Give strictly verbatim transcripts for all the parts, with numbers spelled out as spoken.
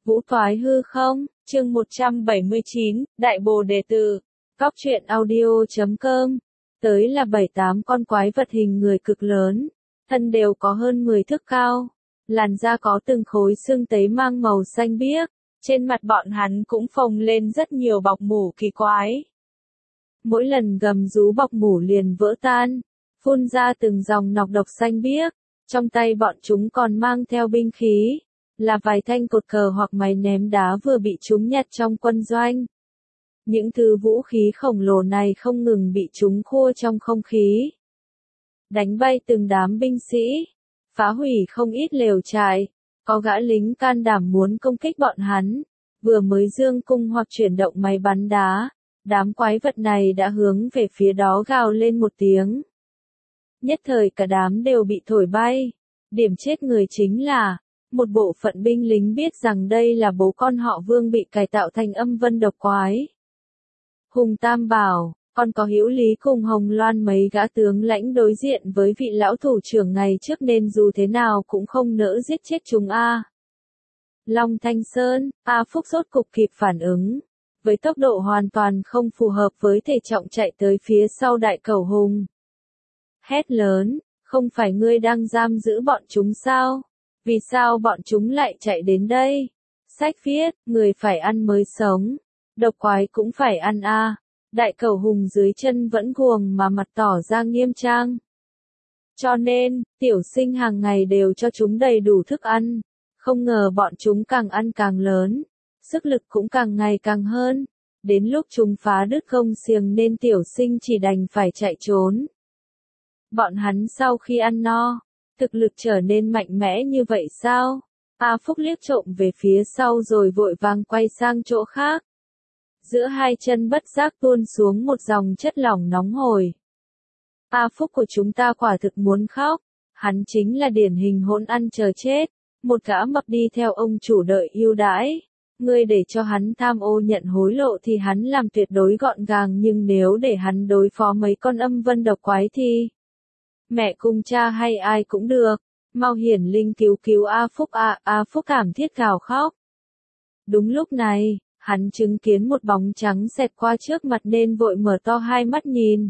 Vũ Toái Hư Không, chương một trăm bảy mươi chín, Đại Bồ Đề Tử, Góc truyện audio chấm com. Tới là bảy tám con quái vật hình người cực lớn, thân đều có hơn mười thước cao, làn da có từng khối xương tấy mang màu xanh biếc, trên mặt bọn hắn cũng phồng lên rất nhiều bọc mủ kỳ quái. Mỗi lần gầm rú bọc mủ liền vỡ tan, phun ra từng dòng nọc độc xanh biếc, trong tay bọn chúng còn mang theo binh khí, là vài thanh cột cờ hoặc máy ném đá vừa bị chúng nhặt trong quân doanh. Những thứ vũ khí khổng lồ này không ngừng bị chúng khua trong không khí, đánh bay từng đám binh sĩ, phá hủy không ít lều trại. Có gã lính can đảm muốn công kích bọn hắn, vừa mới giương cung hoặc chuyển động máy bắn đá, đám quái vật này đã hướng về phía đó gào lên một tiếng. Nhất thời cả đám đều bị thổi bay. Điểm chết người chính là, một bộ phận binh lính biết rằng đây là bố con họ Vương bị cải tạo thành âm vân độc quái. Hùng Tam Bảo, còn có Hữu Lý cùng Hồng Loan mấy gã tướng lãnh đối diện với vị lão thủ trưởng ngày trước nên dù thế nào cũng không nỡ giết chết chúng a. Long Thanh Sơn, A Phúc rốt cục kịp phản ứng, với tốc độ hoàn toàn không phù hợp với thể trọng chạy tới phía sau Đại Cẩu Hùng. Hét lớn, không phải ngươi đang giam giữ bọn chúng sao? Vì sao bọn chúng lại chạy đến đây? Sách viết, người phải ăn mới sống, độc quái cũng phải ăn a. Đại Cẩu Hùng dưới chân vẫn guồng mà mặt tỏ ra nghiêm trang. Cho nên, tiểu sinh hàng ngày đều cho chúng đầy đủ thức ăn. Không ngờ bọn chúng càng ăn càng lớn, sức lực cũng càng ngày càng hơn. Đến lúc chúng phá đứt gông xiềng nên tiểu sinh chỉ đành phải chạy trốn. Bọn hắn sau khi ăn no, thực lực trở nên mạnh mẽ như vậy sao? A Phúc liếc trộm về phía sau rồi vội vàng quay sang chỗ khác. Giữa hai chân bất giác tuôn xuống một dòng chất lỏng nóng hổi. A Phúc của chúng ta quả thực muốn khóc, hắn chính là điển hình hỗn ăn chờ chết, một gã mập đi theo ông chủ đợi ưu đãi. Ngươi để cho hắn tham ô nhận hối lộ thì hắn làm tuyệt đối gọn gàng, nhưng nếu để hắn đối phó mấy con âm vân độc quái thì mẹ cùng cha hay ai cũng được. Mau hiển linh cứu cứu A Phúc a. A Phúc cảm thiết gào khóc. Đúng lúc này, hắn chứng kiến một bóng trắng xẹt qua trước mặt nên vội mở to hai mắt nhìn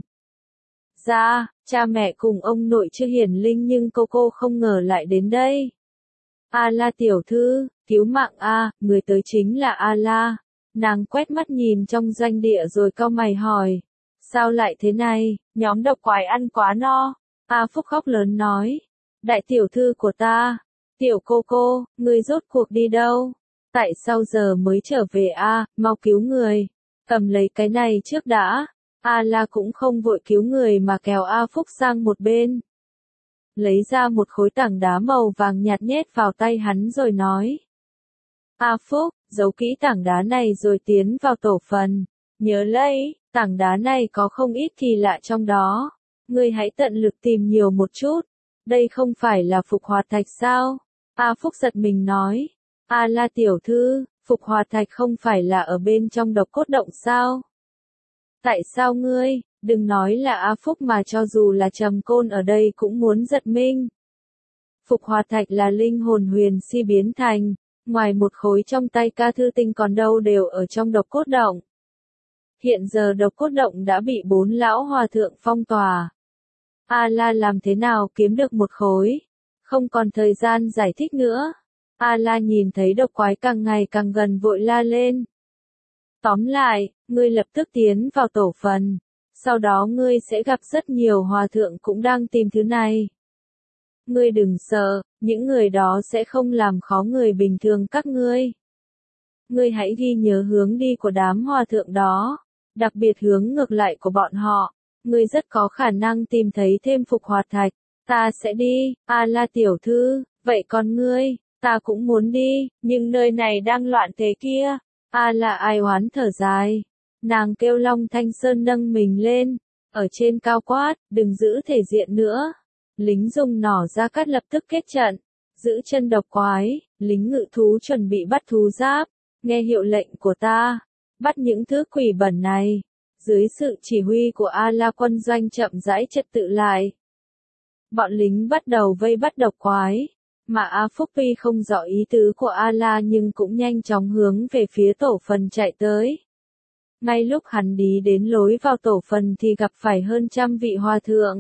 ra. Cha mẹ cùng ông nội chưa hiển linh nhưng cô cô không ngờ lại đến đây. A La tiểu thư, cứu mạng a, người tới chính là A La. Nàng quét mắt nhìn trong doanh địa rồi cau mày hỏi, sao lại thế này, nhóm độc quái ăn quá no. A Phúc khóc lớn nói, đại tiểu thư của ta, tiểu cô cô, người rốt cuộc đi đâu? Tại sao giờ mới trở về a, mau cứu người, cầm lấy cái này trước đã. A La cũng không vội cứu người mà kéo A Phúc sang một bên, lấy ra một khối tảng đá màu vàng nhạt nhét vào tay hắn rồi nói, A Phúc, giấu kỹ tảng đá này rồi tiến vào tổ phần, nhớ lấy, tảng đá này có không ít kỳ lạ trong đó, ngươi hãy tận lực tìm nhiều một chút. Đây không phải là phục hoạt thạch sao? A Phúc giật mình nói, A La tiểu thư, phục hoạt thạch không phải là ở bên trong độc cốt động sao? Tại sao ngươi, đừng nói là A Phúc mà cho dù là Trầm Côn ở đây cũng muốn giật mình. Phục hoạt thạch là linh hồn huyền si biến thành, ngoài một khối trong tay Ca Thư Tinh còn đâu đều ở trong độc cốt động. Hiện giờ độc cốt động đã bị bốn lão hòa thượng phong tỏa. A La làm thế nào kiếm được một khối? Không còn thời gian giải thích nữa. A La nhìn thấy độc quái càng ngày càng gần vội la lên. Tóm lại, ngươi lập tức tiến vào tổ phần. Sau đó ngươi sẽ gặp rất nhiều hòa thượng cũng đang tìm thứ này. Ngươi đừng sợ, những người đó sẽ không làm khó người bình thường các ngươi. Ngươi hãy ghi nhớ hướng đi của đám hòa thượng đó, đặc biệt hướng ngược lại của bọn họ. Ngươi rất có khả năng tìm thấy thêm phục hoạt thạch. Ta sẽ đi, A La tiểu thư, vậy còn ngươi? Ta cũng muốn đi, nhưng nơi này đang loạn thế kia. A La ai oán thở dài. Nàng kêu Long Thanh Sơn nâng mình lên, ở trên cao quát, đừng giữ thể diện nữa. Lính dùng nỏ ra cắt lập tức kết trận, giữ chân độc quái, lính ngự thú chuẩn bị bắt thú giáp, nghe hiệu lệnh của ta, bắt những thứ quỷ bẩn này. Dưới sự chỉ huy của A La quân doanh chậm rãi trật tự lại. Bọn lính bắt đầu vây bắt độc quái. Mà A Phúc tuy không rõ ý tứ của A-la nhưng cũng nhanh chóng hướng về phía tổ phần chạy tới. Ngay lúc hắn đi đến lối vào tổ phần thì gặp phải hơn trăm vị hòa thượng.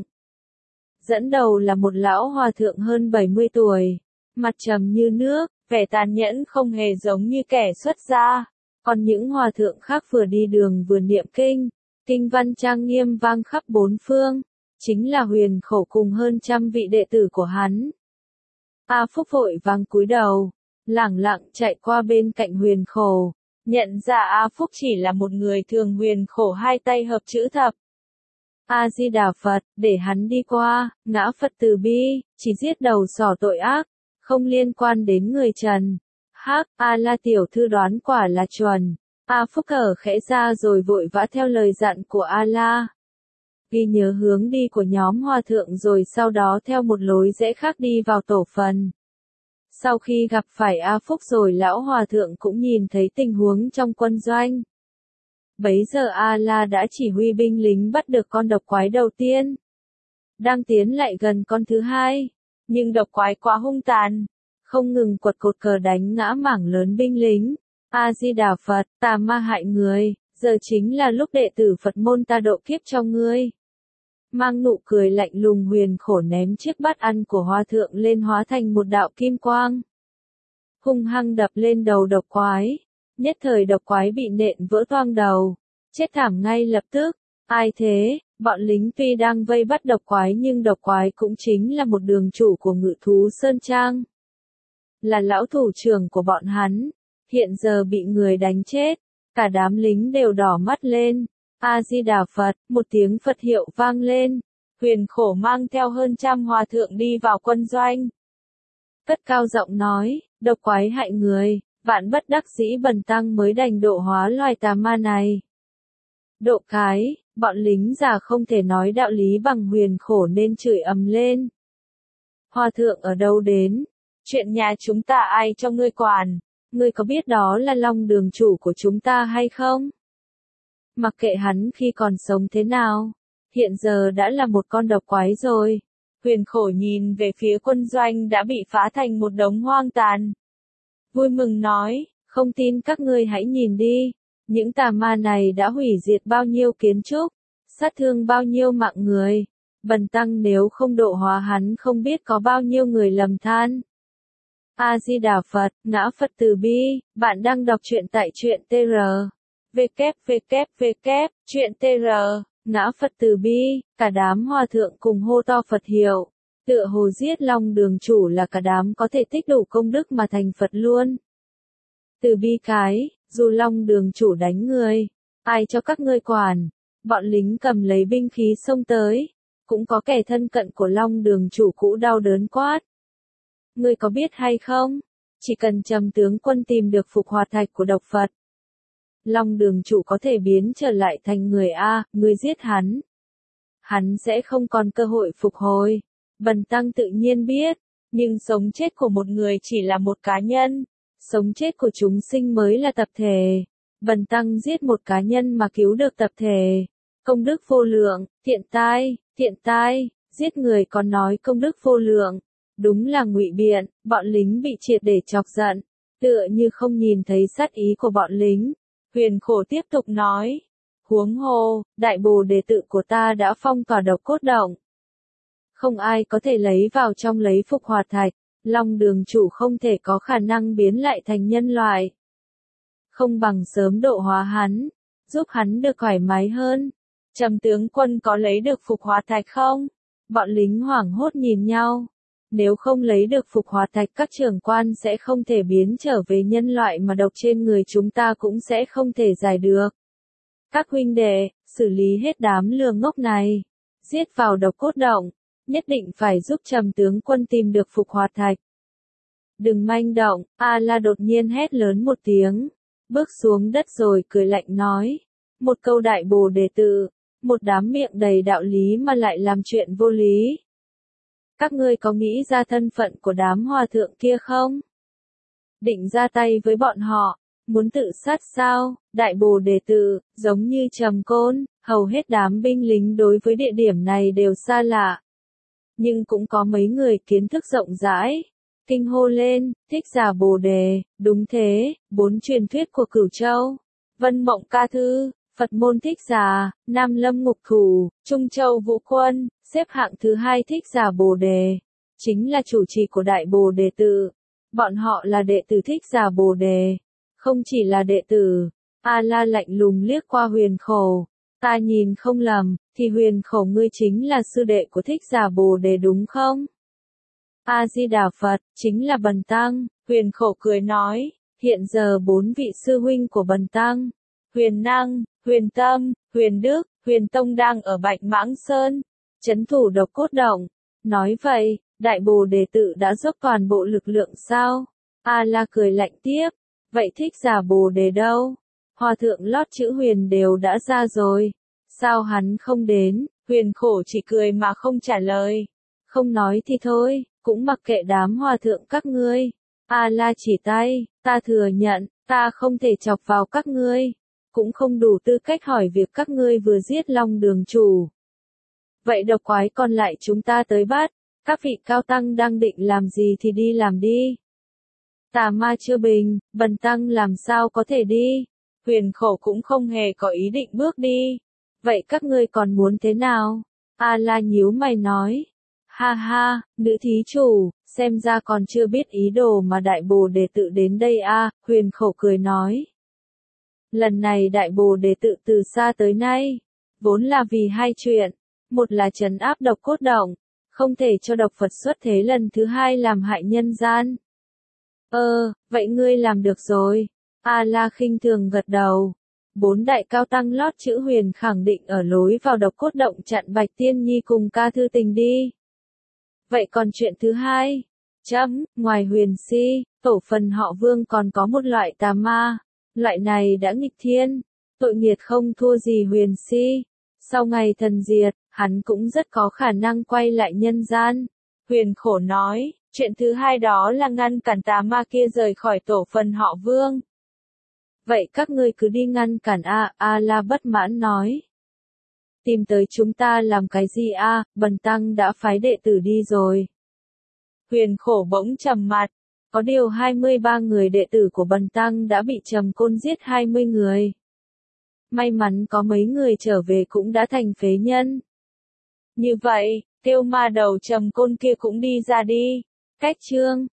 Dẫn đầu là một lão hòa thượng hơn bảy mươi tuổi, mặt trầm như nước, vẻ tàn nhẫn không hề giống như kẻ xuất gia. Còn những hòa thượng khác vừa đi đường vừa niệm kinh, kinh văn trang nghiêm vang khắp bốn phương, chính là Huyền Khổ cùng hơn trăm vị đệ tử của hắn. A Phúc vội vàng cúi đầu, lẳng lặng chạy qua bên cạnh Huyền Khổ, nhận ra A Phúc chỉ là một người thường. Huyền Khổ hai tay hợp chữ thập. A Di Đà Phật, để hắn đi qua, ngã Phật từ bi, chỉ giết đầu sỏ tội ác, không liên quan đến người trần. Hắc, A-la tiểu thư đoán quả là chuẩn. A Phúc ở khẽ ra rồi vội vã theo lời dặn của A-la. Ghi nhớ hướng đi của nhóm hòa thượng rồi sau đó theo một lối rẽ khác đi vào tổ phần. Sau khi gặp phải A Phúc rồi lão hòa thượng cũng nhìn thấy tình huống trong quân doanh. Bấy giờ A-la đã chỉ huy binh lính bắt được con độc quái đầu tiên. Đang tiến lại gần con thứ hai, nhưng độc quái quá hung tàn, không ngừng quật cột cờ đánh ngã mảng lớn binh lính. A Di Đà Phật, tà ma hại người, giờ chính là lúc đệ tử Phật môn ta độ kiếp cho ngươi. Mang nụ cười lạnh lùng Huyền Khổ ném chiếc bát ăn của hòa thượng lên hóa thành một đạo kim quang. Hung hăng đập lên đầu độc quái. Nhất thời độc quái bị nện vỡ toang đầu, chết thảm ngay lập tức. Ai thế? Bọn lính tuy đang vây bắt độc quái nhưng độc quái cũng chính là một đường chủ của Ngự Thú Sơn Trang. Là lão thủ trưởng của bọn hắn, hiện giờ bị người đánh chết, cả đám lính đều đỏ mắt lên. A Di Đà Phật, một tiếng Phật hiệu vang lên, Huyền Khổ mang theo hơn trăm hòa thượng đi vào quân doanh. Cất cao giọng nói, độc quái hại người, vạn bất đắc dĩ bần tăng mới đành độ hóa loài tà ma này. Độ cái, bọn lính già không thể nói đạo lý bằng Huyền Khổ nên chửi ầm lên. Hòa thượng ở đâu đến? Chuyện nhà chúng ta ai cho ngươi quản? Ngươi có biết đó là Long đường chủ của chúng ta hay không? Mặc kệ hắn khi còn sống thế nào, hiện giờ đã là một con độc quái rồi. Huyền Khổ nhìn về phía quân doanh đã bị phá thành một đống hoang tàn. Vui mừng nói, không tin các ngươi hãy nhìn đi, những tà ma này đã hủy diệt bao nhiêu kiến trúc, sát thương bao nhiêu mạng người. Bần tăng nếu không độ hóa hắn không biết có bao nhiêu người lầm than. A Di Đà Phật, ngã Phật từ bi, bạn đang đọc truyện tại truyện tê rờ. www, truyện tê rờ, ngã Phật từ bi, cả đám hòa thượng cùng hô to Phật hiệu. Tựa hồ giết Long đường chủ là cả đám có thể tích đủ công đức mà thành Phật luôn. Từ bi cái, dù Long đường chủ đánh người, ai cho các ngươi quản. Bọn lính cầm lấy binh khí xông tới, cũng có kẻ thân cận của Long đường chủ cũ đau đớn quát. Ngươi có biết hay không? Chỉ cần Trầm tướng quân tìm được phục hoạt thạch của độc Phật, Long đường chủ có thể biến trở lại thành người A, ngươi giết hắn. Hắn sẽ không còn cơ hội phục hồi. Bần tăng tự nhiên biết, nhưng sống chết của một người chỉ là một cá nhân, sống chết của chúng sinh mới là tập thể. Bần tăng giết một cá nhân mà cứu được tập thể. Công đức vô lượng, thiện tai, thiện tai, giết người còn nói công đức vô lượng. Đúng là ngụy biện, bọn lính bị triệt để chọc giận, tựa như không nhìn thấy sát ý của bọn lính. Huyền Khổ tiếp tục nói, huống hồ, đại bồ đề tự của ta đã phong tỏa độc cốt động. Không ai có thể lấy vào trong lấy phục hoạt thạch, Long đường chủ không thể có khả năng biến lại thành nhân loại. Không bằng sớm độ hóa hắn, giúp hắn được thoải mái hơn. Trầm tướng quân có lấy được phục hoạt thạch không? Bọn lính hoảng hốt nhìn nhau. Nếu không lấy được phục hoạt thạch các trưởng quan sẽ không thể biến trở về nhân loại mà độc trên người chúng ta cũng sẽ không thể giải được. Các huynh đệ, xử lý hết đám lừa ngốc này. Giết vào độc cốt động, nhất định phải giúp Trầm tướng quân tìm được phục hoạt thạch. Đừng manh động, A-la đột nhiên hét lớn một tiếng, bước xuống đất rồi cười lạnh nói. Một câu đại bồ đề tự, một đám miệng đầy đạo lý mà lại làm chuyện vô lý. Các ngươi có nghĩ ra thân phận của đám hòa thượng kia không? Định ra tay với bọn họ, muốn tự sát sao? Đại bồ đề tự, giống như Trầm Côn, hầu hết đám binh lính đối với địa điểm này đều xa lạ. Nhưng cũng có mấy người kiến thức rộng rãi. kinh hô lên, Thích Giả Bồ Đề, đúng thế, bốn truyền thuyết của Cửu Châu, Vân Mộng Ca Thư, Phật môn Thích Giả, Nam Lâm Ngục Thủ, Trung Châu Vũ Quân, xếp hạng thứ hai Thích Giả Bồ Đề, chính là chủ trì của Đại Bồ Đề Tự. Bọn họ là đệ tử Thích Giả Bồ Đề, không chỉ là đệ tử. A-la lạnh lùng liếc qua Huyền Khổ, ta nhìn không lầm, thì Huyền Khổ ngươi chính là sư đệ của Thích Giả Bồ Đề đúng không? A-di-đà Phật, chính là Bần Tăng, Huyền Khổ cười nói, hiện giờ bốn vị sư huynh của Bần Tăng, Huyền Năng, Huyền Tâm, Huyền Đức, Huyền Tông đang ở Bạch Mãng Sơn, trấn thủ Độc Cốt Động. Nói vậy, Đại Bồ Đề Tự đã dốc toàn bộ lực lượng sao? A-la cười lạnh tiếp, vậy Thích Giả Bồ Đề đâu? Hòa thượng lót chữ Huyền đều đã ra rồi, sao hắn không đến? Huyền Khổ chỉ cười mà không trả lời, không nói thì thôi, cũng mặc kệ đám hòa thượng các ngươi. A-la chỉ tay, ta thừa nhận, ta không thể chọc vào các ngươi, cũng không đủ tư cách hỏi việc các ngươi vừa giết Long Đường chủ. Vậy độc quái còn lại chúng ta tới bắt, các vị cao tăng đang định làm gì thì đi làm đi. Tà ma chưa bình, Bần Tăng làm sao có thể đi? Huyền Khổ cũng không hề có ý định bước đi. Vậy các ngươi còn muốn thế nào? A-la nhíu mày nói. Ha ha, nữ thí chủ, xem ra còn chưa biết ý đồ mà Đại Bồ Đề Tự đến đây a. À, Huyền Khổ cười nói. Lần này Đại Bồ Đề Tự từ xa tới nay, vốn là vì hai chuyện. Một là trấn áp Độc Cốt Động, không thể cho độc Phật xuất thế lần thứ hai làm hại nhân gian. Ơ, vậy ngươi làm được rồi. A-la khinh thường gật đầu. Bốn đại cao tăng lót chữ Huyền khẳng định ở lối vào Độc Cốt Động chặn Bạch Tiên Nhi cùng Ca Thư Tình đi. Vậy còn chuyện thứ hai? Chấm, ngoài Huyền Si, tổ phần họ Vương còn có một loại tà ma. Loại này đã nghịch thiên, tội nghiệt không thua gì Huyền Si. Sau ngày thần diệt, hắn cũng rất có khả năng quay lại nhân gian. Huyền Khổ nói, chuyện thứ hai đó là ngăn cản tà ma kia rời khỏi tổ phần họ Vương. Vậy các ngươi cứ đi ngăn cản a. A-la bất mãn nói. Tìm tới chúng ta làm cái gì a? À? Bần Tăng đã phái đệ tử đi rồi. Huyền Khổ bỗng trầm mặt. Có điều hai mươi ba người đệ tử của Bần Tăng đã bị Trầm Côn giết hai mươi người. May mắn có mấy người trở về cũng đã thành phế nhân. Như vậy, tiêu ma đầu Trầm Côn kia cũng đi ra đi. Cách chương.